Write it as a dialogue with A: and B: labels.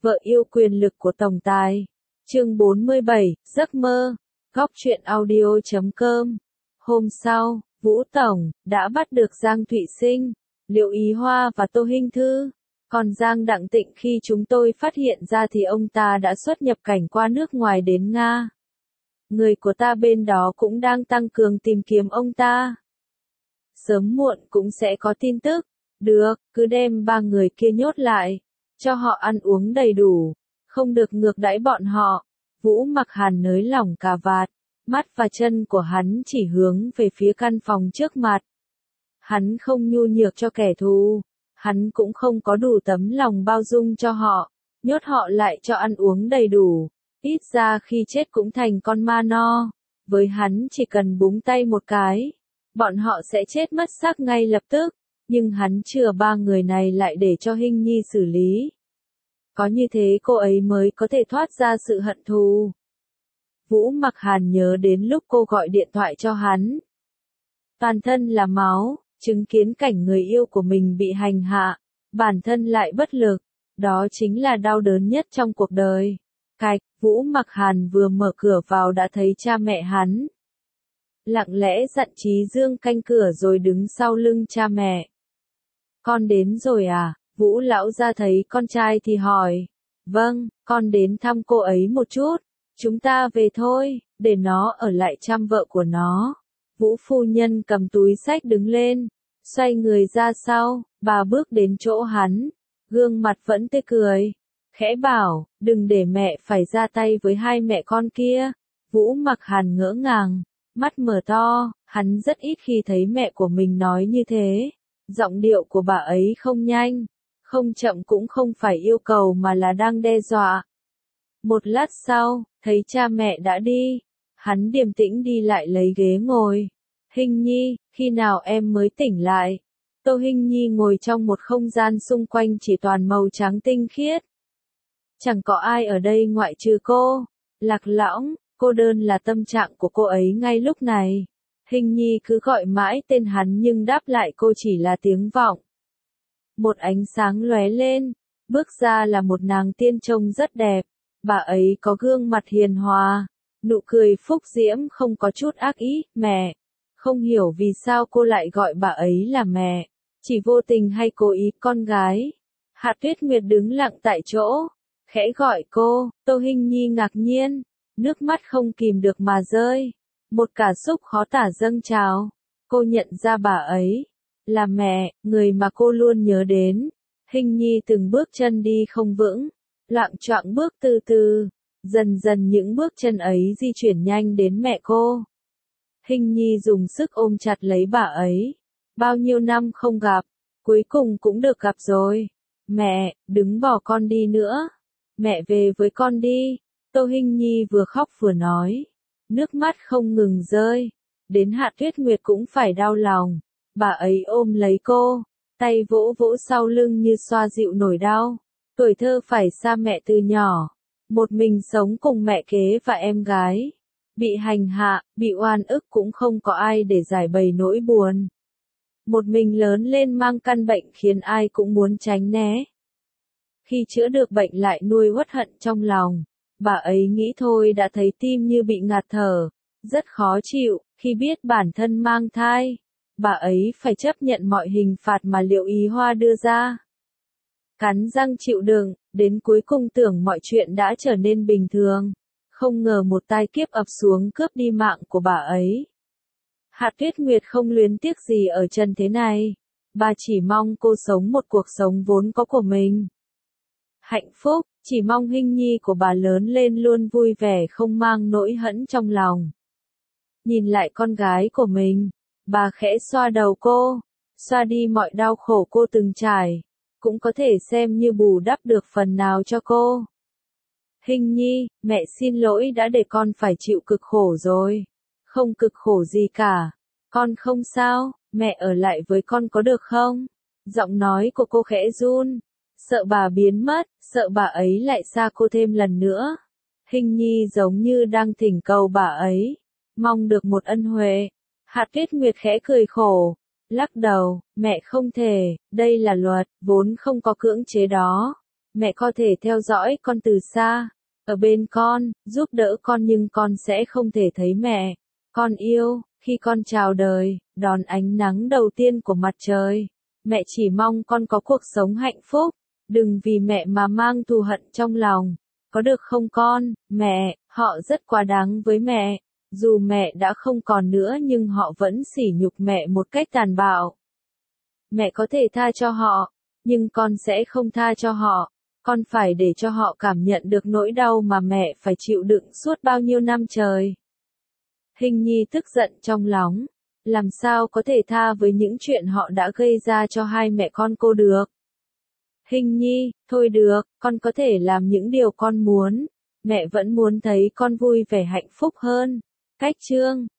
A: Vợ yêu quyền lực của tổng tài. Chương 47, giấc mơ. Góc truyện audio.com. Hôm sau, Vũ Tổng đã bắt được Giang Thụy Sinh, Liệu Ý Hoa và Tô Hinh Thư. Còn Giang Đặng Tịnh khi chúng tôi phát hiện ra thì ông ta đã xuất nhập cảnh qua nước ngoài đến Nga. Người của ta bên đó cũng đang tăng cường tìm kiếm ông ta. Sớm muộn cũng sẽ có tin tức. Được, cứ đem 3 người kia nhốt lại, cho họ ăn uống đầy đủ, không được ngược đãi bọn họ. Vũ Mặc Hàn nới lỏng cà vạt, mắt và chân của hắn chỉ hướng về phía căn phòng trước mặt. Hắn không nhu nhược cho kẻ thù, hắn cũng không có đủ tấm lòng bao dung cho họ, nhốt họ lại cho ăn uống đầy đủ, ít ra khi chết cũng thành con ma no. Với hắn chỉ cần búng tay một cái, bọn họ sẽ chết mất xác ngay lập tức, nhưng hắn chừa 3 người này lại để cho Hinh Nhi xử lý. Có như thế cô ấy mới có thể thoát ra sự hận thù. Vũ Mặc Hàn nhớ đến lúc cô gọi điện thoại cho hắn. Toàn thân là máu, chứng kiến cảnh người yêu của mình bị hành hạ, bản thân lại bất lực, đó chính là đau đớn nhất trong cuộc đời. Cạch, Vũ Mặc Hàn vừa mở cửa vào đã thấy cha mẹ hắn. Lặng lẽ dặn Chí Dương canh cửa rồi đứng sau lưng cha mẹ. Con đến rồi à? Vũ lão gia thấy con trai thì hỏi. Vâng, con đến thăm cô ấy một chút. Chúng ta về thôi, để nó ở lại chăm vợ của nó. Vũ phu nhân cầm túi xách đứng lên, xoay người ra sau, bà bước đến chỗ hắn, gương mặt vẫn tươi cười, khẽ bảo, đừng để mẹ phải ra tay với hai mẹ con kia. Vũ Mặc Hàn ngỡ ngàng, mắt mở to, hắn rất ít khi thấy mẹ của mình nói như thế. Giọng điệu của bà ấy không nhanh, không chậm cũng không phải yêu cầu mà là đang đe dọa. Một lát sau, thấy cha mẹ đã đi, hắn điềm tĩnh đi lại lấy ghế ngồi. Hinh Nhi, khi nào em mới tỉnh lại? Tô Hinh Nhi ngồi trong một không gian xung quanh chỉ toàn màu trắng tinh khiết. Chẳng có ai ở đây ngoại trừ cô. Lạc lõng, cô đơn là tâm trạng của cô ấy ngay lúc này. Hinh Nhi cứ gọi mãi tên hắn nhưng đáp lại cô chỉ là tiếng vọng. Một ánh sáng lóe lên, bước ra là một nàng tiên trông rất đẹp. Bà ấy có gương mặt hiền hòa, nụ cười phúc diễm không có chút ác ý. Mẹ, không hiểu vì sao cô lại gọi bà ấy là mẹ, chỉ vô tình hay cố ý. Con gái. Hạ Tuyết Nguyệt đứng lặng tại chỗ, khẽ gọi cô. Tô Hinh Nhi ngạc nhiên, nước mắt không kìm được mà rơi. Một cảm xúc khó tả dâng trào. Cô nhận ra bà ấy là mẹ, người mà cô luôn nhớ đến. Hinh Nhi từng bước chân đi không vững, loạng choạng bước từ từ, dần dần những bước chân ấy di chuyển nhanh đến mẹ cô. Hinh Nhi dùng sức ôm chặt lấy bà ấy. Bao nhiêu năm không gặp, cuối cùng cũng được gặp rồi. Mẹ, đừng bỏ con đi nữa. Mẹ về với con đi. Tô Hinh Nhi vừa khóc vừa nói. Nước mắt không ngừng rơi. Đến Hạ Tuyết Nguyệt cũng phải đau lòng. Bà ấy ôm lấy cô, tay vỗ vỗ sau lưng như xoa dịu nỗi đau. Tuổi thơ phải xa mẹ từ nhỏ, một mình sống cùng mẹ kế và em gái. Bị hành hạ, bị oan ức cũng không có ai để giải bày nỗi buồn. Một mình lớn lên mang căn bệnh khiến ai cũng muốn tránh né. Khi chữa được bệnh lại nuôi uất hận trong lòng. Bà ấy nghĩ thôi đã thấy tim như bị ngạt thở, rất khó chịu. Khi biết bản thân mang thai, bà ấy phải chấp nhận mọi hình phạt mà Liệu Ý Hoa đưa ra. Cắn răng chịu đựng, đến cuối cùng tưởng mọi chuyện đã trở nên bình thường. Không ngờ một tai kiếp ập xuống cướp đi mạng của bà ấy. Hạ Tuyết Nguyệt không luyến tiếc gì ở trần thế này. Bà chỉ mong cô sống một cuộc sống vốn có của mình. Hạnh phúc, chỉ mong Hinh Nhi của bà lớn lên luôn vui vẻ không mang nỗi hẫn trong lòng. Nhìn lại con gái của mình, bà khẽ xoa đầu cô, xoa đi mọi đau khổ cô từng trải, cũng có thể xem như bù đắp được phần nào cho cô. Hinh Nhi, mẹ xin lỗi đã để con phải chịu cực khổ rồi. Không cực khổ gì cả. Con không sao, mẹ ở lại với con có được không? Giọng nói của cô khẽ run. Sợ bà biến mất, sợ bà ấy lại xa cô thêm lần nữa. Hinh Nhi giống như đang thỉnh cầu bà ấy, mong được một ân huệ. Hạ Tuyết Nguyệt khẽ cười khổ, lắc đầu, mẹ không thể, đây là luật, vốn không có cưỡng chế đó. Mẹ có thể theo dõi con từ xa, ở bên con, giúp đỡ con nhưng con sẽ không thể thấy mẹ. Con yêu, khi con chào đời, đón ánh nắng đầu tiên của mặt trời. Mẹ chỉ mong con có cuộc sống hạnh phúc, đừng vì mẹ mà mang thù hận trong lòng. Có được không con? Mẹ, họ rất quá đáng với mẹ. Dù mẹ đã không còn nữa nhưng họ vẫn sỉ nhục mẹ một cách tàn bạo. Mẹ có thể tha cho họ, nhưng con sẽ không tha cho họ. Con phải để cho họ cảm nhận được nỗi đau mà mẹ phải chịu đựng suốt bao nhiêu năm trời. Hình nhi tức giận trong lòng. Làm sao có thể tha với những chuyện họ đã gây ra cho hai mẹ con cô được? Hình nhi, thôi được, con có thể làm những điều con muốn. Mẹ vẫn muốn thấy con vui vẻ hạnh phúc hơn. Cách chương